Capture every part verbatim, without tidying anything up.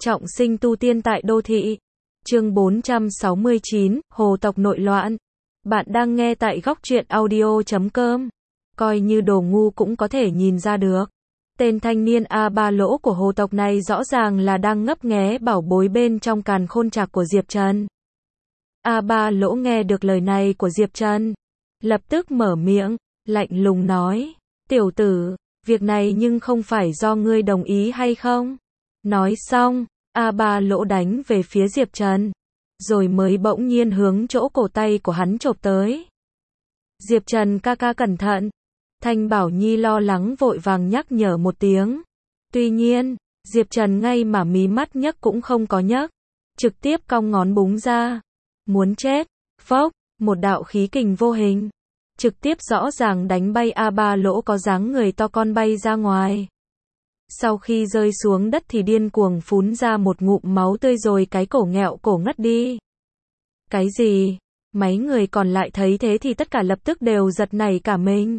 Trọng sinh tu tiên tại đô thị. Chương bốn trăm sáu mươi chín, Hồ tộc nội loạn. Bạn đang nghe tại góc truyện audio chấm com. Coi như đồ ngu cũng có thể nhìn ra được. Tên thanh niên A Ba Lỗ của hồ tộc này rõ ràng là đang ngấp nghé bảo bối bên trong càn khôn trạc của Diệp Trần. A Ba Lỗ nghe được lời này của Diệp Trần, lập tức mở miệng, lạnh lùng nói, tiểu tử, việc này nhưng không phải do ngươi đồng ý hay không? Nói xong, A Ba Lỗ đánh về phía Diệp Trần, rồi mới bỗng nhiên hướng chỗ cổ tay của hắn chộp tới. Diệp Trần ca ca cẩn thận. Thanh Bảo Nhi lo lắng vội vàng nhắc nhở một tiếng. Tuy nhiên, Diệp Trần ngay mà mí mắt nhấc cũng không có nhấc, trực tiếp cong ngón búng ra. Muốn chết, phốc, một đạo khí kình vô hình, trực tiếp rõ ràng đánh bay A Ba Lỗ có dáng người to con bay ra ngoài. Sau khi rơi xuống đất thì điên cuồng phún ra một ngụm máu tươi rồi cái cổ nghẹo cổ ngất đi. Cái gì? Mấy người còn lại thấy thế thì tất cả lập tức đều giật nảy cả mình.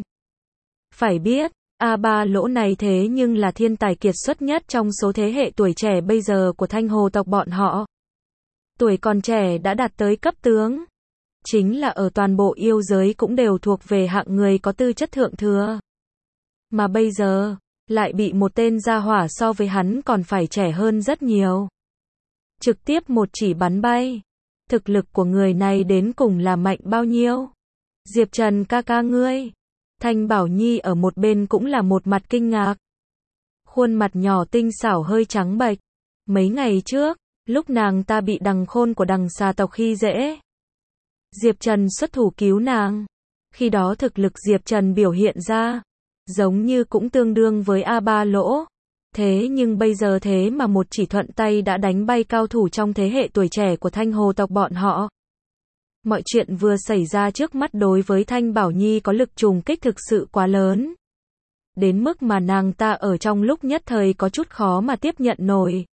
Phải biết, A Ba Lỗ này thế nhưng là thiên tài kiệt xuất nhất trong số thế hệ tuổi trẻ bây giờ của Thanh Hồ tộc bọn họ. Tuổi còn trẻ đã đạt tới cấp tướng. Chính là ở toàn bộ yêu giới cũng đều thuộc về hạng người có tư chất thượng thừa. Mà bây giờ, lại bị một tên gia hỏa so với hắn còn phải trẻ hơn rất nhiều. Trực tiếp một chỉ bắn bay. Thực lực của người này đến cùng là mạnh bao nhiêu? Diệp Trần ca ca ngươi. Thanh Bảo Nhi ở một bên cũng là một mặt kinh ngạc. Khuôn mặt nhỏ tinh xảo hơi trắng bệch. Mấy ngày trước, lúc nàng ta bị đằng khôn của đằng xà tộc khi dễ, Diệp Trần xuất thủ cứu nàng. Khi đó thực lực Diệp Trần biểu hiện ra, giống như cũng tương đương với A Ba Lỗ. Thế nhưng bây giờ thế mà một chỉ thuận tay đã đánh bay cao thủ trong thế hệ tuổi trẻ của Thanh Hồ tộc bọn họ. Mọi chuyện vừa xảy ra trước mắt đối với Thanh Bảo Nhi có lực trùng kích thực sự quá lớn. Đến mức mà nàng ta ở trong lúc nhất thời có chút khó mà tiếp nhận nổi.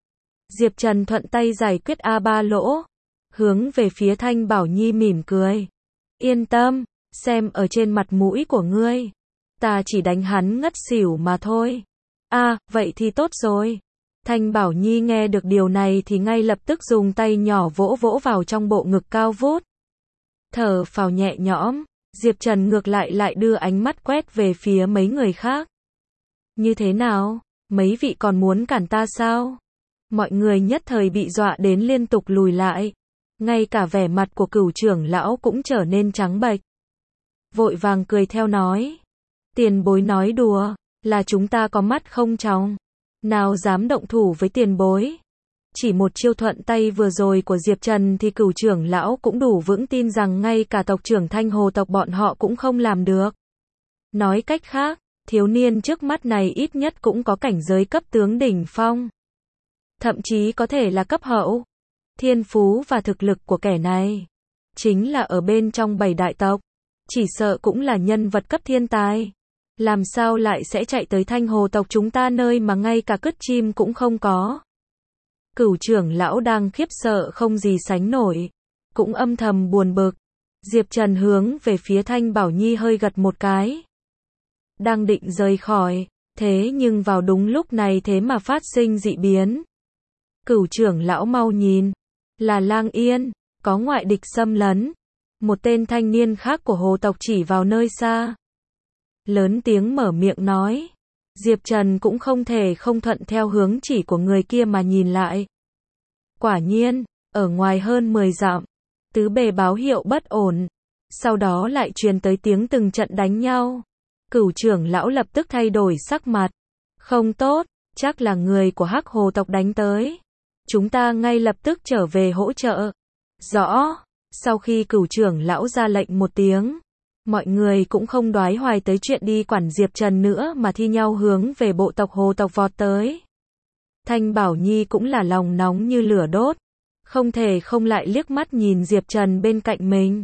Diệp Trần thuận tay giải quyết A Ba Lỗ, hướng về phía Thanh Bảo Nhi mỉm cười. Yên tâm, xem ở trên mặt mũi của ngươi, ta chỉ đánh hắn ngất xỉu mà thôi. À, vậy thì tốt rồi. Thanh Bảo Nhi nghe được điều này thì ngay lập tức dùng tay nhỏ vỗ vỗ vào trong bộ ngực cao vút. Thở phào nhẹ nhõm, Diệp Trần ngược lại lại đưa ánh mắt quét về phía mấy người khác. Như thế nào? Mấy vị còn muốn cản ta sao? Mọi người nhất thời bị dọa đến liên tục lùi lại. Ngay cả vẻ mặt của Cửu trưởng lão cũng trở nên trắng bệch. Vội vàng cười theo nói. Tiền bối nói đùa, là chúng ta có mắt không tròng. Nào dám động thủ với tiền bối. Chỉ một chiêu thuận tay vừa rồi của Diệp Trần thì Cửu trưởng lão cũng đủ vững tin rằng ngay cả tộc trưởng Thanh Hồ tộc bọn họ cũng không làm được. Nói cách khác, thiếu niên trước mắt này ít nhất cũng có cảnh giới cấp tướng đỉnh phong. Thậm chí có thể là cấp hậu. Thiên phú và thực lực của kẻ này, chính là ở bên trong bảy đại tộc, chỉ sợ cũng là nhân vật cấp thiên tài. Làm sao lại sẽ chạy tới Thanh Hồ tộc chúng ta nơi mà ngay cả cứt chim cũng không có. Cửu trưởng lão đang khiếp sợ không gì sánh nổi, cũng âm thầm buồn bực. Diệp Trần hướng về phía Thanh Bảo Nhi hơi gật một cái. Đang định rời khỏi, thế nhưng vào đúng lúc này thế mà phát sinh dị biến. Cửu trưởng lão mau nhìn, là Lang Yên, có ngoại địch xâm lấn. Một tên thanh niên khác của hồ tộc chỉ vào nơi xa, lớn tiếng mở miệng nói. Diệp Trần cũng không thể không thuận theo hướng chỉ của người kia mà nhìn lại. Quả nhiên, ở ngoài hơn mười dặm, tứ bề báo hiệu bất ổn. Sau đó lại truyền tới tiếng từng trận đánh nhau. Cửu trưởng lão lập tức thay đổi sắc mặt. Không tốt, chắc là người của Hắc Hồ tộc đánh tới. Chúng ta ngay lập tức trở về hỗ trợ. Rõ. Sau khi Cửu trưởng lão ra lệnh một tiếng, mọi người cũng không đoái hoài tới chuyện đi quản Diệp Trần nữa mà thi nhau hướng về bộ tộc Hồ tộc vọt tới. Thanh Bảo Nhi cũng là lòng nóng như lửa đốt, không thể không lại liếc mắt nhìn Diệp Trần bên cạnh mình.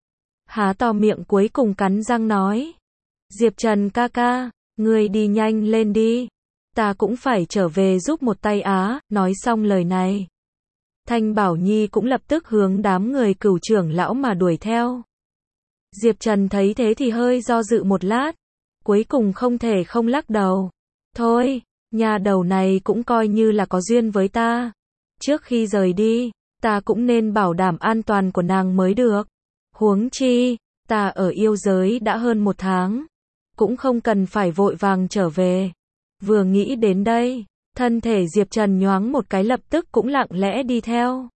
Há to miệng cuối cùng cắn răng nói. Diệp Trần ca ca, ngươi đi nhanh lên đi. Ta cũng phải trở về giúp một tay á. Nói xong lời này, Thanh Bảo Nhi cũng lập tức hướng đám người Cửu trưởng lão mà đuổi theo. Diệp Trần thấy thế thì hơi do dự một lát, cuối cùng không thể không lắc đầu. Thôi, Nhà đầu này cũng coi như là có duyên với ta. Trước khi rời đi, ta cũng nên bảo đảm an toàn của nàng mới được. Huống chi, ta ở yêu giới đã hơn một tháng. Cũng không cần phải vội vàng trở về. Vừa nghĩ đến đây, thân thể Diệp Trần nhoáng một cái lập tức cũng lặng lẽ đi theo.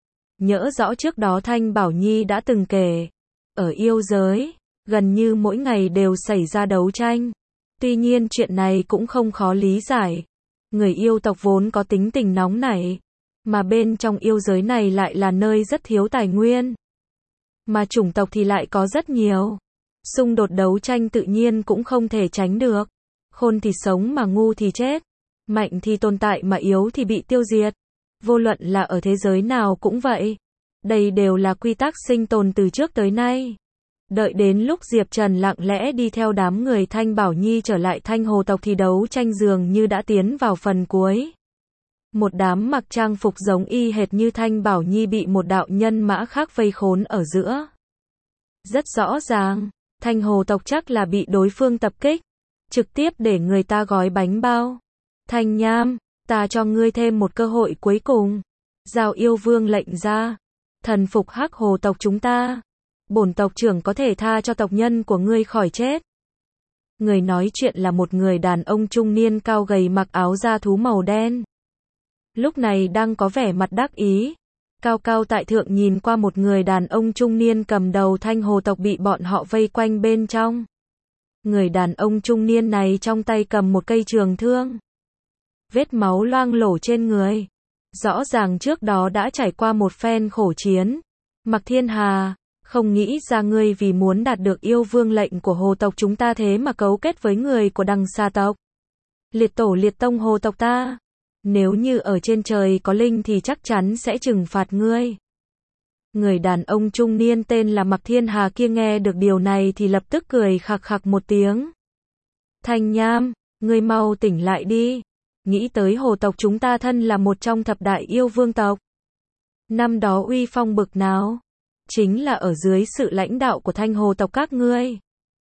Nhớ rõ trước đó Thanh Bảo Nhi đã từng kể. Ở yêu giới, gần như mỗi ngày đều xảy ra đấu tranh. Tuy nhiên chuyện này cũng không khó lý giải. Người yêu tộc vốn có tính tình nóng nảy. Mà bên trong yêu giới này lại là nơi rất thiếu tài nguyên. Mà chủng tộc thì lại có rất nhiều. Xung đột đấu tranh tự nhiên cũng không thể tránh được. Khôn thì sống mà ngu thì chết. Mạnh thì tồn tại mà yếu thì bị tiêu diệt. Vô luận là ở thế giới nào cũng vậy. Đây đều là quy tắc sinh tồn từ trước tới nay. Đợi đến lúc Diệp Trần lặng lẽ đi theo đám người Thanh Bảo Nhi trở lại Thanh Hồ tộc thì đấu tranh dường như đã tiến vào phần cuối. Một đám mặc trang phục giống y hệt như Thanh Bảo Nhi bị một đạo nhân mã khác vây khốn ở giữa. Rất rõ ràng, Thanh Hồ tộc chắc là bị đối phương tập kích. Trực tiếp để người ta gói bánh bao. Thanh Nham, ta cho ngươi thêm một cơ hội cuối cùng. Giao yêu vương lệnh ra. Thần phục Hắc Hồ tộc chúng ta. Bổn tộc trưởng có thể tha cho tộc nhân của ngươi khỏi chết. Người nói chuyện là một người đàn ông trung niên cao gầy mặc áo da thú màu đen. Lúc này đang có vẻ mặt đắc ý. Cao cao tại thượng nhìn qua một người đàn ông trung niên cầm đầu Thanh Hồ tộc bị bọn họ vây quanh bên trong. Người đàn ông trung niên này trong tay cầm một cây trường thương. Vết máu loang lổ trên người. Rõ ràng trước đó đã trải qua một phen khổ chiến. Mạc Thiên Hà, không nghĩ ra ngươi vì muốn đạt được yêu vương lệnh của hồ tộc chúng ta thế mà cấu kết với người của Đằng Xà tộc. Liệt tổ liệt tông hồ tộc ta. Nếu như ở trên trời có linh thì chắc chắn sẽ trừng phạt ngươi. Người đàn ông trung niên tên là Mạc Thiên Hà kia nghe được điều này thì lập tức cười khặc khặc một tiếng. Thanh Nham, ngươi mau tỉnh lại đi. Nghĩ tới hồ tộc chúng ta thân là một trong thập đại yêu vương tộc. Năm đó uy phong bực nào? Chính là ở dưới sự lãnh đạo của Thanh Hồ tộc các ngươi.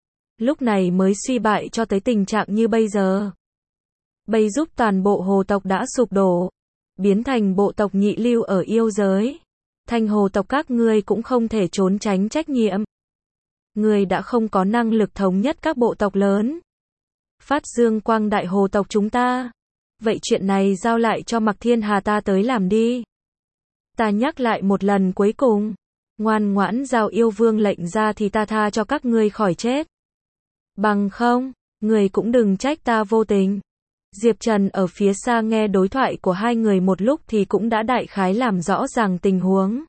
Lúc này mới suy bại cho tới tình trạng như bây giờ. Bây giúp toàn bộ hồ tộc đã sụp đổ. Biến thành bộ tộc nhị lưu ở yêu giới. Thanh Hồ tộc các ngươi cũng không thể trốn tránh trách nhiệm. Ngươi đã không có năng lực thống nhất các bộ tộc lớn. Phát dương quang đại hồ tộc chúng ta. Vậy chuyện này giao lại cho Mạc Thiên Hà ta tới làm đi. Ta nhắc lại một lần cuối cùng. Ngoan ngoãn giao yêu vương lệnh ra thì ta tha cho các ngươi khỏi chết. Bằng không, người cũng đừng trách ta vô tình. Diệp Trần ở phía xa nghe đối thoại của hai người một lúc thì cũng đã đại khái làm rõ ràng tình huống.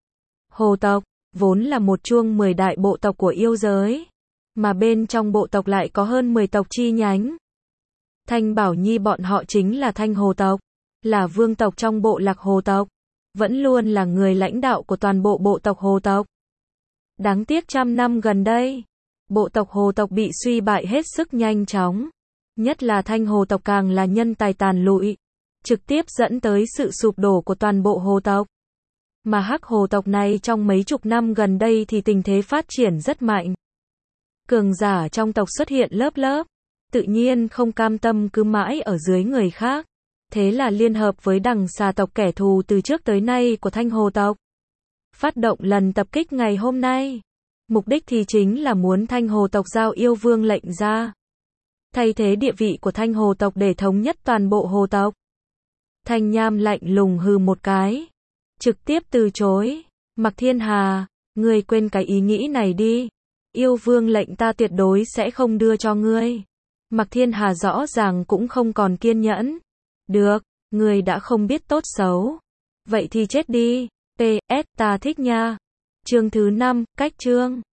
Hồ tộc, vốn là một chuông mười đại bộ tộc của yêu giới. Mà bên trong bộ tộc lại có hơn mười tộc chi nhánh. Thanh Bảo Nhi bọn họ chính là Thanh Hồ tộc. Là vương tộc trong bộ lạc hồ tộc. Vẫn luôn là người lãnh đạo của toàn bộ bộ tộc hồ tộc. Đáng tiếc trăm năm gần đây, bộ tộc hồ tộc bị suy bại hết sức nhanh chóng. Nhất là Thanh Hồ tộc càng là nhân tài tàn lụi. Trực tiếp dẫn tới sự sụp đổ của toàn bộ hồ tộc. Mà Hắc Hồ tộc này trong mấy chục năm gần đây thì tình thế phát triển rất mạnh. Cường giả trong tộc xuất hiện lớp lớp. Tự nhiên không cam tâm cứ mãi ở dưới người khác. Thế là liên hợp với Đằng Xà tộc kẻ thù từ trước tới nay của Thanh Hồ tộc. Phát động lần tập kích ngày hôm nay. Mục đích thì chính là muốn Thanh Hồ tộc giao yêu vương lệnh ra. Thay thế địa vị của Thanh Hồ tộc để thống nhất toàn bộ hồ tộc. Thanh Nham lạnh lùng hừ một cái. Trực tiếp từ chối. Mạc Thiên Hà, ngươi quên cái ý nghĩ này đi. Yêu vương lệnh ta tuyệt đối sẽ không đưa cho ngươi. Mạc Thiên Hà rõ ràng cũng không còn kiên nhẫn. Được, ngươi đã không biết tốt xấu. Vậy thì chết đi. pê ét ta thích nha. Chương thứ năm, cách chương.